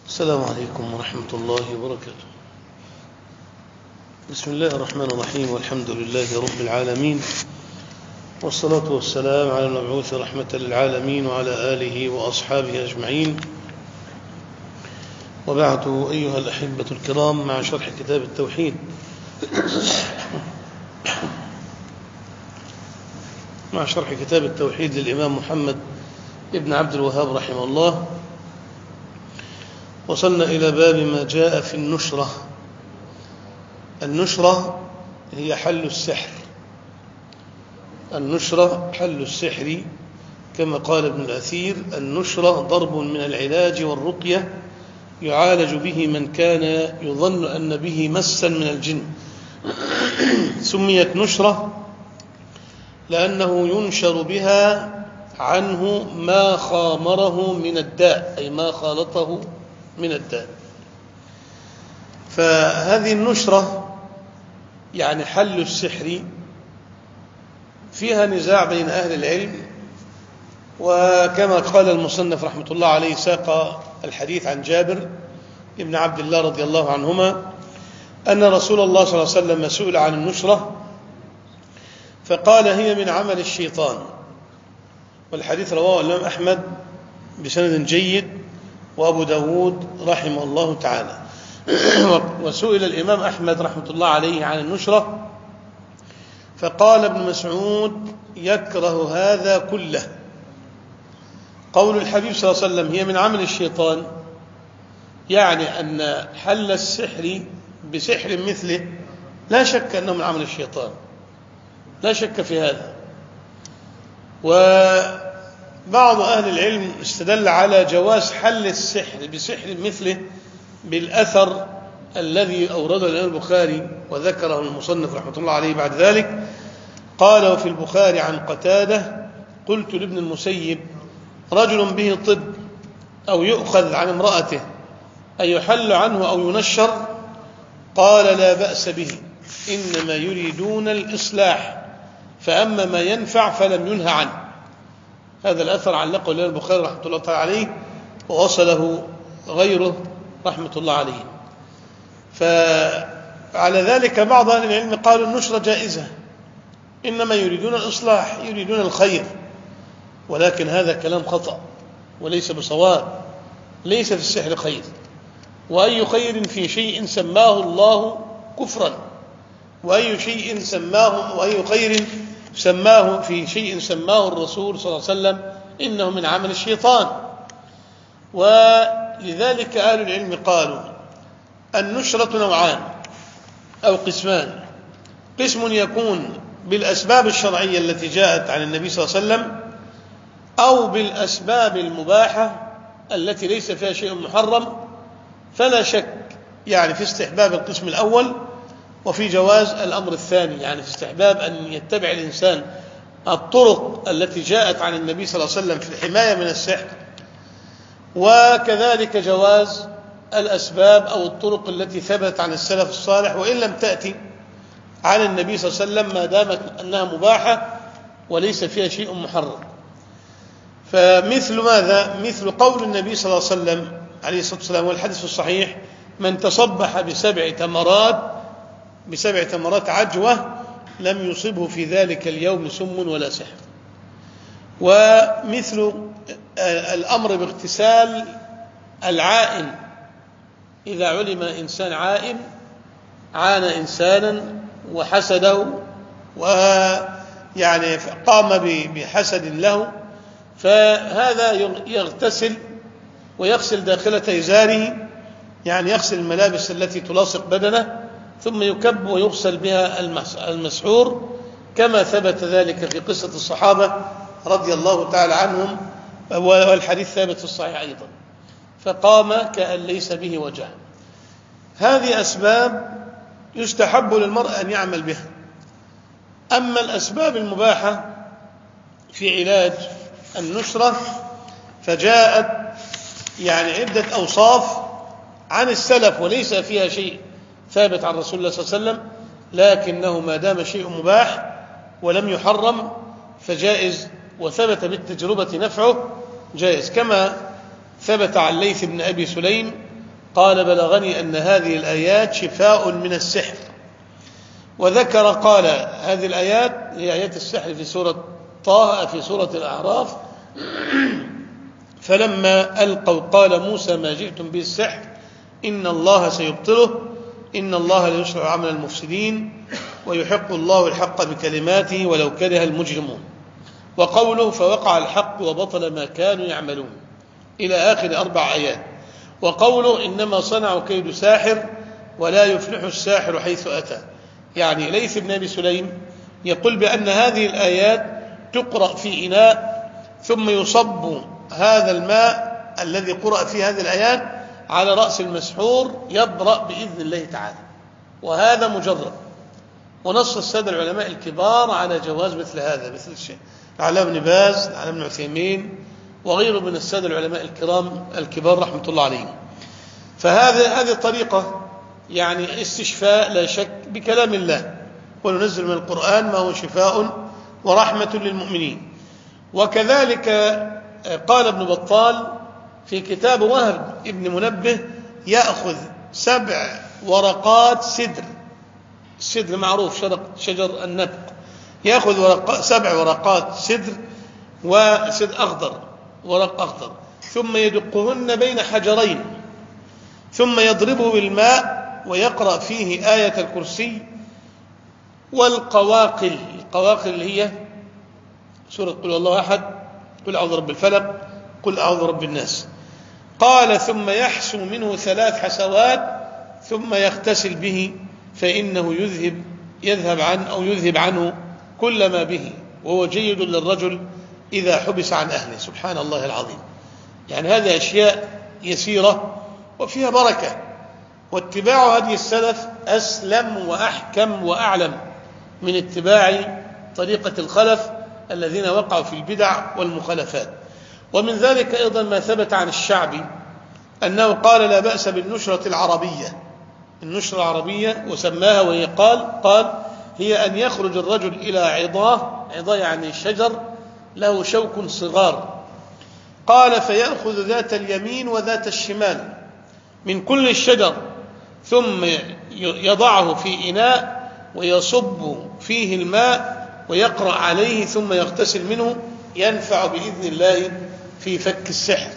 السلام عليكم ورحمة الله وبركاته. بسم الله الرحمن الرحيم، والحمد لله رب العالمين، والصلاة والسلام على المبعوث رحمة للعالمين وعلى آله وأصحابه أجمعين، وبعد. أيها الأحبة الكرام، مع شرح كتاب التوحيد للإمام محمد ابن عبد الوهاب رحمه الله، وصلنا إلى باب ما جاء في النشرة. النشرة هي حل السحر. النشرة حل السحر، كما قال ابن الأثير: النشرة ضرب من العلاج والرقية يعالج به من كان يظن أن به مسا من الجن. سميت نشرة لأنه ينشر بها عنه ما خامره من الداء، أي ما خالطه من الداء. فهذه النشرة يعني حل السحر فيها نزاع بين أهل العلم، وكما قال المصنف رحمة الله عليه ساق الحديث عن جابر ابن عبد الله رضي الله عنهما أن رسول الله صلى الله عليه وسلم سئل عن النشرة فقال: هي من عمل الشيطان. والحديث رواه الإمام أحمد بسند جيد، وأبو داود رحمه الله تعالى. وسئل الإمام أحمد رحمة الله عليه عن النشرة فقال ابن مسعود: يكره هذا كله. قول الحبيب صلى الله عليه وسلم هي من عمل الشيطان، يعني أن حل السحر بسحر مثله لا شك أنه من عمل الشيطان، لا شك في هذا. وبعض أهل العلم استدل على جواز حل السحر بسحر مثله بالأثر الذي أورده الإمام البخاري وذكره المصنف رحمة الله عليه بعد ذلك. قال: وفي البخاري عن قتادة: قلت لابن المسيب: رجل به طب أو يؤخذ عن امرأته أيحل عنه أو ينشر؟ قال: لا بأس به، إنما يريدون الإصلاح، فأما ما ينفع فلم ينهى عنه. هذا الأثر علقه الإمام البخاري رحمة الله تعالى عليه، ووصله غيره رحمة الله عليه. فعلى ذلك بعض أهل العلم قالوا النشرة جائزة، إنما يريدون الإصلاح، يريدون الخير. ولكن هذا كلام خطأ وليس بصواب. ليس في السحر خير، وأي خير في شيء سماه الله كفرا، وأي خير سماه في شيء سماه الرسول صلى الله عليه وسلم إنه من عمل الشيطان. ولذلك أهل العلم قالوا النشرة نوعان أو قسمان: قسم يكون بالأسباب الشرعية التي جاءت عن النبي صلى الله عليه وسلم، أو بالأسباب المباحة التي ليس فيها شيء محرم، فلا شك يعني في استحباب القسم الأول، وفي جواز الأمر الثاني، يعني في استحباب أن يتبع الإنسان الطرق التي جاءت عن النبي صلى الله عليه وسلم في الحماية من السحر، وكذلك جواز الأسباب أو الطرق التي ثبتت عن السلف الصالح وإن لم تأتي عن النبي صلى الله عليه وسلم، ما دامت أنها مباحة وليس فيها شيء محرم. فمثل ماذا؟ مثل قول النبي صلى الله عليه وسلم عليه الصلاة والسلام والحديث الصحيح: من تصبح بسبع تمرات عجوة لم يصبه في ذلك اليوم سم ولا سحر. ومثل الأمر باغتسال العائن، إذا علم إنسان عائن عان إنسانا وحسده ويعني قام بحسد له، فهذا يغتسل ويغسل داخلة إزاره، يعني يغسل الملابس التي تلاصق بدنه، ثم يكب ويغسل بها المسحور، كما ثبت ذلك في قصة الصحابة رضي الله تعالى عنهم، والحديث ثابت في الصحيح أيضا. فقام كأن ليس به وجه. هذه أسباب يستحب للمرء أن يعمل بها. أما الأسباب المباحة في علاج النشرة فجاءت يعني عدة أوصاف عن السلف وليس فيها شيء ثابت عن رسول الله صلى الله عليه وسلم، لكنه ما دام شيء مباح ولم يحرم فجائز، وثبت بالتجربة نفعه جائز، كما ثبت عن ليث بن أبي سليم قال بلغني أن هذه الآيات شفاء من السحر. وذكر قال هذه الآيات هي آيات السحر في سورة طه في سورة الأعراف. فلما ألقوا قال موسى ما جئتم به السحر إن الله سيبطله إن الله لا يصلح عمل المفسدين ويحق الله الحق بكلماته ولو كره المجرمون. وقوله فوقع الحق وبطل ما كانوا يعملون إلى آخر 4 آيات. وقوله إنما صنعوا كيد ساحر ولا يفلح الساحر حيث أتى. يعني ليث بن أبي سليم يقول بأن هذه الآيات تقرأ في إناء ثم يصب هذا الماء الذي قرأ فيه هذه الآيات على رأس المسحور يبرأ بإذن الله تعالى. وهذا مجرد، ونص السادة العلماء الكبار على جواز مثل هذا، مثل الشيء العلامة بن باز، العلامة بن عثيمين، وغيره من السادة العلماء الكرام الكبار رحمة الله عليهم. هذه الطريقة يعني استشفاء لا شك بكلام الله، وننزل من القرآن ما هو شفاء ورحمة للمؤمنين. وكذلك قال ابن بطال في كتاب وهب ابن منبه يأخذ 7 ورقات سدر، السدر معروف شجر النبق، يأخذ 7 ورقات سدر وسدر أخضر، ورق أخضر، ثم يدقهن بين حجرين ثم يضربه بالماء ويقرأ فيه آية الكرسي والقواقل. القواقل اللي هي سورة قل الله أحد، قل أعوذ برب الفلق، قل أعوذ برب الناس. قال ثم يحسو منه 3 حسوات ثم يغتسل به فإنه يذهب عنه كل ما به وهو جيد للرجل إذا حبس عن أهله. سبحان الله العظيم. يعني هذه أشياء يسيرة وفيها بركة، واتباع هدي السلف أسلم وأحكم وأعلم من اتباع طريقة الخلف الذين وقعوا في البدع والمخالفات. ومن ذلك أيضا ما ثبت عن الشعبي أنه قال لا بأس بالنشرة العربية، النشرة العربية وسماها، وهي قال هي أن يخرج الرجل إلى عضاه يعني شجر له شوك صغار، قال فيأخذ ذات اليمين وذات الشمال من كل الشجر ثم يضعه في إناء ويصب فيه الماء ويقرأ عليه ثم يغتسل منه ينفع بإذن الله في فك السحر.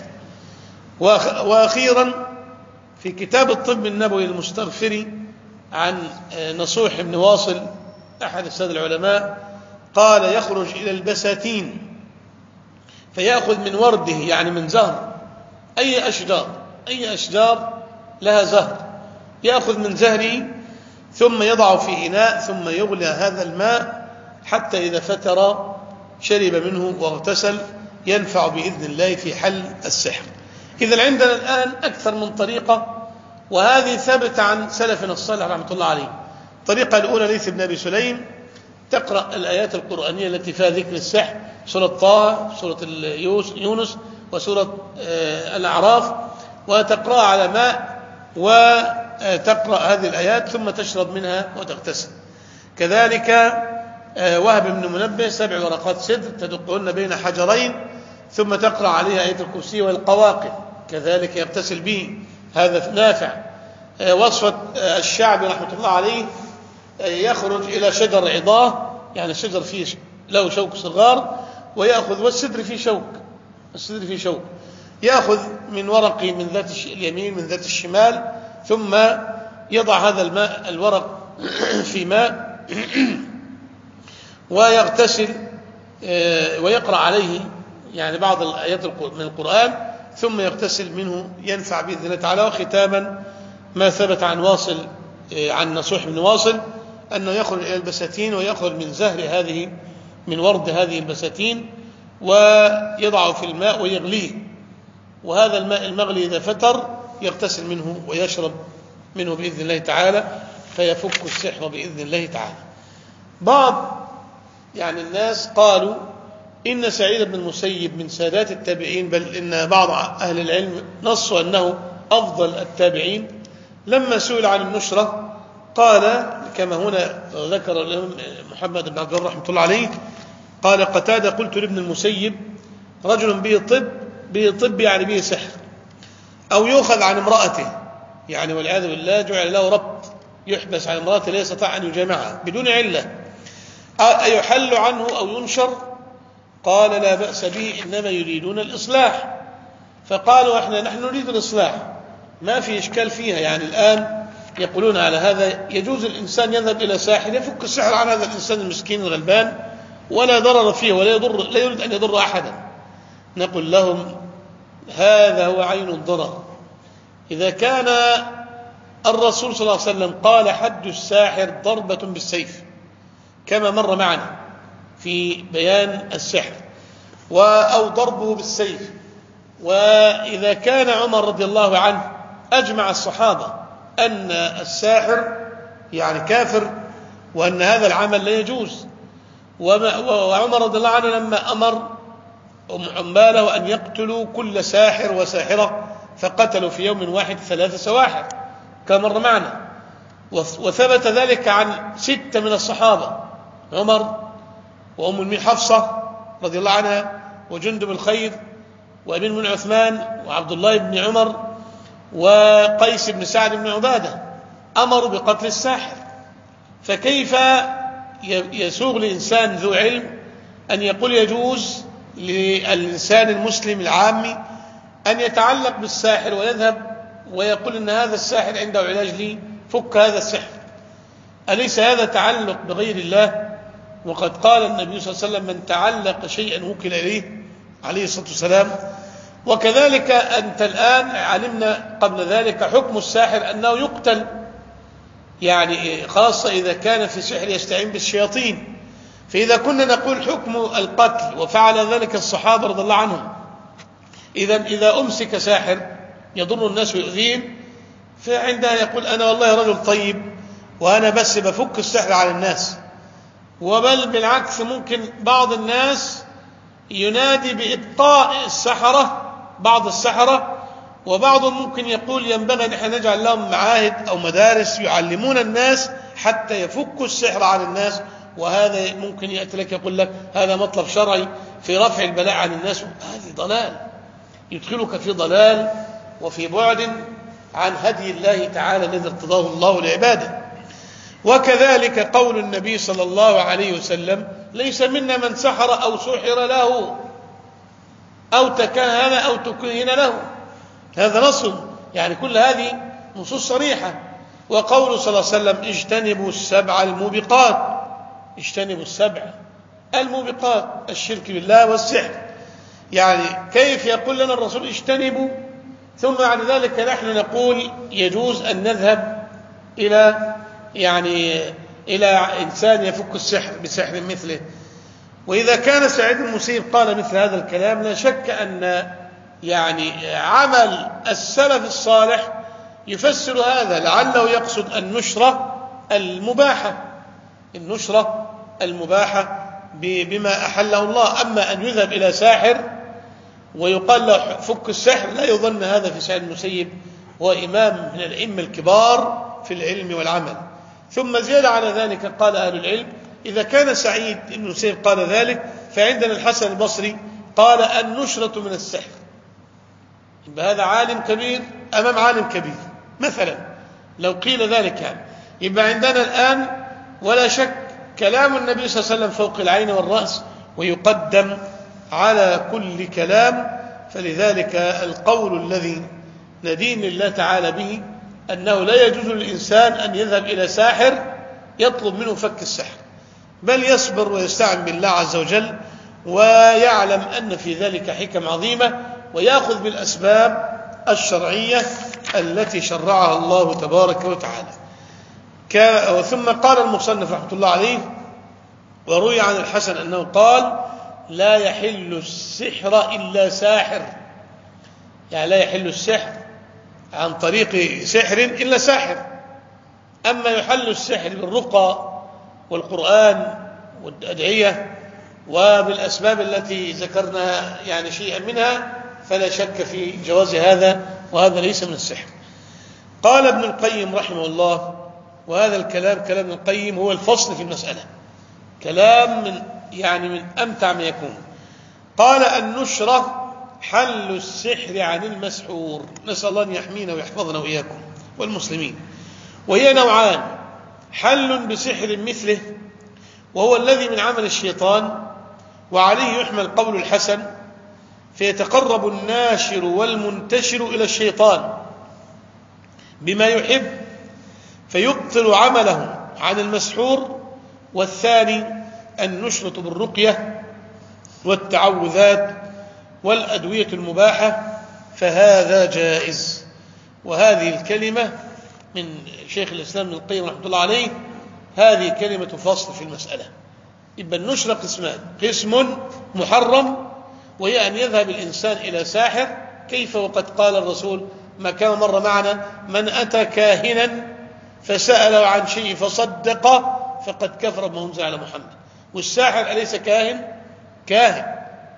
وأخيرا في كتاب الطب النبوي المستغفري عن نصوح بن واصل أحد السادة العلماء قال يخرج إلى البساتين فيأخذ من ورده يعني من زهر أي أشجار لها زهر، يأخذ من زهره ثم يضع في إناء ثم يغلي هذا الماء حتى إذا فتر شرب منه واغتسل ينفع بإذن الله في حل السحر. إذن عندنا الآن أكثر من طريقة، وهذه ثبت عن سلفنا الصالح رحمة الله عليه. الطريقة الأولى ليث بن أبي سليم تقرأ الآيات القرآنية التي فيها ذكر السحر، سورة طه، سورة يونس، وسورة الأعراف، وتقرأ على ماء وتقرأ هذه الآيات ثم تشرب منها وتغتسل. كذلك وهب بن منبه 7 ورقات سدر تدقهن بين حجرين ثم تقرأ عليها آية الكرسي والقواقل، كذلك يغتسل به، هذا نافع. وصفة الشعبي رحمة الله عليه يخرج إلى شجر عضاه يعني الشجر فيه له شوك صغار ويأخذ، والسدر فيه شوك، يأخذ من ورقه من ذات اليمين من ذات الشمال ثم يضع هذا الماء الورق في ماء ويغتسل ويقرأ عليه يعني بعض الآيات من القرآن ثم يغتسل منه ينفع بإذن الله تعالى. وختاما ما ثبت عن واصل عن نصوح بن واصل أنه يخرج إلى البساتين ويأخذ من زهر من ورد هذه البساتين ويضعه في الماء ويغليه، وهذا الماء المغلي إذا فتر يغتسل منه ويشرب منه بإذن الله تعالى فيفك السحر بإذن الله تعالى. بعض يعني الناس قالوا إن سعيد بن المسيب من سادات التابعين، بل إن بعض أهل العلم نصوا أنه أفضل التابعين، لما سئل عن النشرة قال كما هنا ذكر الإمام محمد بن عبد الله رحمة الله عليه قال قتادة قلت لابن المسيب رجل به طب يعني به سحر، أو يؤخذ عن امرأته يعني والعياذ بالله جعل له ربط، يحبس على امرأته لا يستطيع أن يجامعها بدون علة. أيحل عنه أو ينشر؟ قال لا بأس به، إنما يريدون الإصلاح. فقالوا نحن نريد الإصلاح، ما في إشكال فيها. يعني الآن يقولون على هذا يجوز الإنسان يذهب إلى ساحر يفك السحر عن هذا الإنسان المسكين الغلبان ولا ضرر فيه ولا لا يريد أن يضر أحدا. نقول لهم هذا هو عين الضرر. إذا كان الرسول صلى الله عليه وسلم قال حد الساحر ضربة بالسيف كما مر معنا في بيان السحر أو ضربه بالسيف، وإذا كان عمر رضي الله عنه أجمع الصحابة أن الساحر يعني كافر وأن هذا العمل لا يجوز، وعمر رضي الله عنه لما أمر عماله أن يقتلوا كل ساحر وساحرة فقتلوا في يوم واحد 3 سواحر كما مر معنا. وثبت ذلك عن 6 من الصحابة: عمر وأم المؤمنين حفصة رضي الله عنها وجندب الخير وأمير بن عثمان وعبد الله بن عمر وقيس بن سعد بن عبادة أمروا بقتل الساحر. فكيف يسوغ لإنسان ذو علم أن يقول يجوز للإنسان المسلم العامي أن يتعلق بالساحر ويذهب ويقول إن هذا الساحر عنده علاج لي، فك هذا السحر؟ أليس هذا تعلق بغير الله؟ وقد قال النبي صلى الله عليه وسلم: من تعلق شيئا وكل إليه، عليه الصلاة والسلام. وكذلك أنت الآن علمنا قبل ذلك حكم الساحر أنه يقتل، يعني خاصة إذا كان في سحر يستعين بالشياطين. فإذا كنا نقول حكم القتل وفعل ذلك الصحابة رضي الله عنهم، إذا أمسك ساحر يضر الناس ويؤذيهم فعندها يقول أنا والله رجل طيب وأنا بس بفك السحر على الناس. وبل بالعكس ممكن بعض الناس ينادي بإبقاء السحرة، بعض السحرة، وبعضهم ممكن يقول ينبغي أن احنا نجعل لهم معاهد أو مدارس يعلمون الناس حتى يفكوا السحر على الناس. وهذا ممكن يأتي لك يقول لك هذا مطلب شرعي في رفع البلاء عن الناس. هذه ضلال، يدخلك في ضلال وفي بعد عن هدي الله تعالى الذي ارتضاه الله لعباده. وكذلك قول النبي صلى الله عليه وسلم: ليس منا من سحر أو سحر له أو تكهن أو تكهن له. هذا نص، يعني كل هذه نصوص صريحة. وقول صلى الله عليه وسلم: اجتنبوا السبع الموبقات. اجتنبوا السبع الموبقات، الشرك بالله والسحر. يعني كيف يقول لنا الرسول اجتنبوا ثم بعد ذلك نحن نقول يجوز أن نذهب إلى إنسان يفك السحر بسحر مثله؟ وإذا كان سعيد المسيب قال مثل هذا الكلام لا شك أن عمل السلف الصالح يفسر هذا، لعله يقصد النشرة المباحة بما أحله الله. أما أن يذهب إلى ساحر ويقال له فك السحر لا يظن هذا في سعيد المسيب، هو إمام من الأئمة الكبار في العلم والعمل. ثم زيادة على ذلك قال أهل العلم: إذا كان سعيد بن المسيب قال ذلك فعندنا الحسن البصري قال النشرة من السحر. يبقى هذا عالم كبير أمام عالم كبير مثلا، لو قيل ذلك يبقى عندنا الآن ولا شك كلام النبي صلى الله عليه وسلم فوق العين والرأس ويقدم على كل كلام. فلذلك القول الذي ندين الله تعالى به أنه لا يجوز للإنسان أن يذهب إلى ساحر يطلب منه فك السحر، بل يصبر ويستعن بالله عز وجل ويعلم أن في ذلك حكم عظيمة ويأخذ بالأسباب الشرعية التي شرعها الله تبارك وتعالى. ثم قال المصنف رحمة الله عليه: وروي عن الحسن أنه قال: لا يحل السحر إلا ساحر. يعني لا يحل السحر عن طريق سحر إلا ساحر. أما يحل السحر بالرقى والقرآن والأدعية وبالأسباب التي ذكرنا شيئا منها فلا شك في جواز هذا، وهذا ليس من السحر. قال ابن القيم رحمه الله، وهذا الكلام كلام ابن القيم هو الفصل في المسألة، كلام من أمتع ما يكون. قال: النشرة حل السحر عن المسحور. نسأل الله أن يحمينا ويحفظنا وإياكم والمسلمين. وهي نوعان: حل بسحر مثله وهو الذي من عمل الشيطان، وعليه يحمل قول الحسن، فيتقرب الناشر والمنتشر إلى الشيطان بما يحب فيبطل عمله عن المسحور. والثاني أن نشرط بالرقية والتعوذات والأدوية المباحة، فهذا جائز. وهذه الكلمة من شيخ الإسلام ابن القيم رحمة الله عليه، هذه كلمة فصل في المسألة. يبقى النشرة قسمان: قسم محرم وهي أن يذهب الإنسان إلى ساحر، كيف وقد قال الرسول ما كان مر معنا: من أتى كاهنا فسأله عن شيء فصدق فقد كفر بما أنزل على محمد. والساحر أليس كاهن؟ كاهن.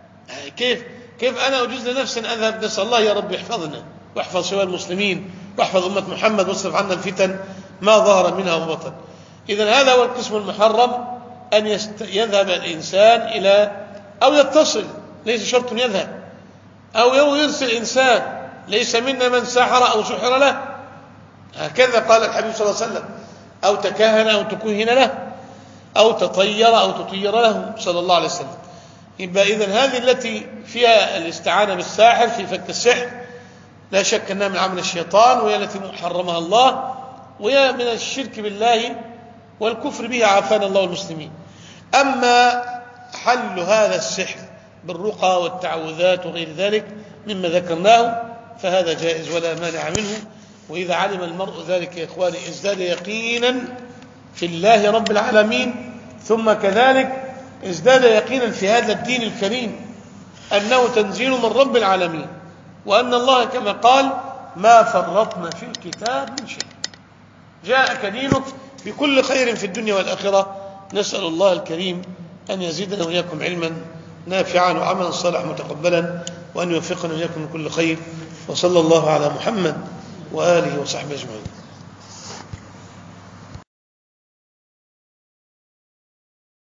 كيف أنا أجوز لنفسي أن أذهب؟ نسأل الله يا رب يحفظنا واحفظ شباب المسلمين واحفظ أمة محمد واصرف عنا الفتن ما ظهر منها وبطن. إذن هذا هو القسم المحرم، أن يذهب الإنسان إلى أو يتصل، ليس شرط يذهب، أو يرسل إنسان، ليس منا من سحر أو سحر له، هكذا قال الحبيب صلى الله عليه وسلم، أو تكهن أو تكهن له، أو تطير أو تطير له صلى الله عليه وسلم. يبقى إذن هذه التي فيها الاستعانة بالساحر في فك السحر لا شك أنها من عمل الشيطان، وهي التي حرمها الله، وهي من الشرك بالله والكفر به، عافانا الله والمسلمين. أما حل هذا السحر بالرقى والتعوذات وغير ذلك مما ذكرناه فهذا جائز ولا مانع منه. وإذا علم المرء ذلك يا إخواني ازداد يقينا في الله رب العالمين، ثم كذلك ازداد يقينا في هذا الدين الكريم أنه تنزيل من رب العالمين، وأن الله كما قال: ما فرطنا في الكتاب من شيء، جاءك دينك بكل خير في الدنيا والآخرة. نسأل الله الكريم أن يزيدنا وإياكم علما نافعا وعملا صالحا متقبلا، وأن يوفقنا وإياكم لكل خير. وصلى الله على محمد وآله وصحبه أجمعين.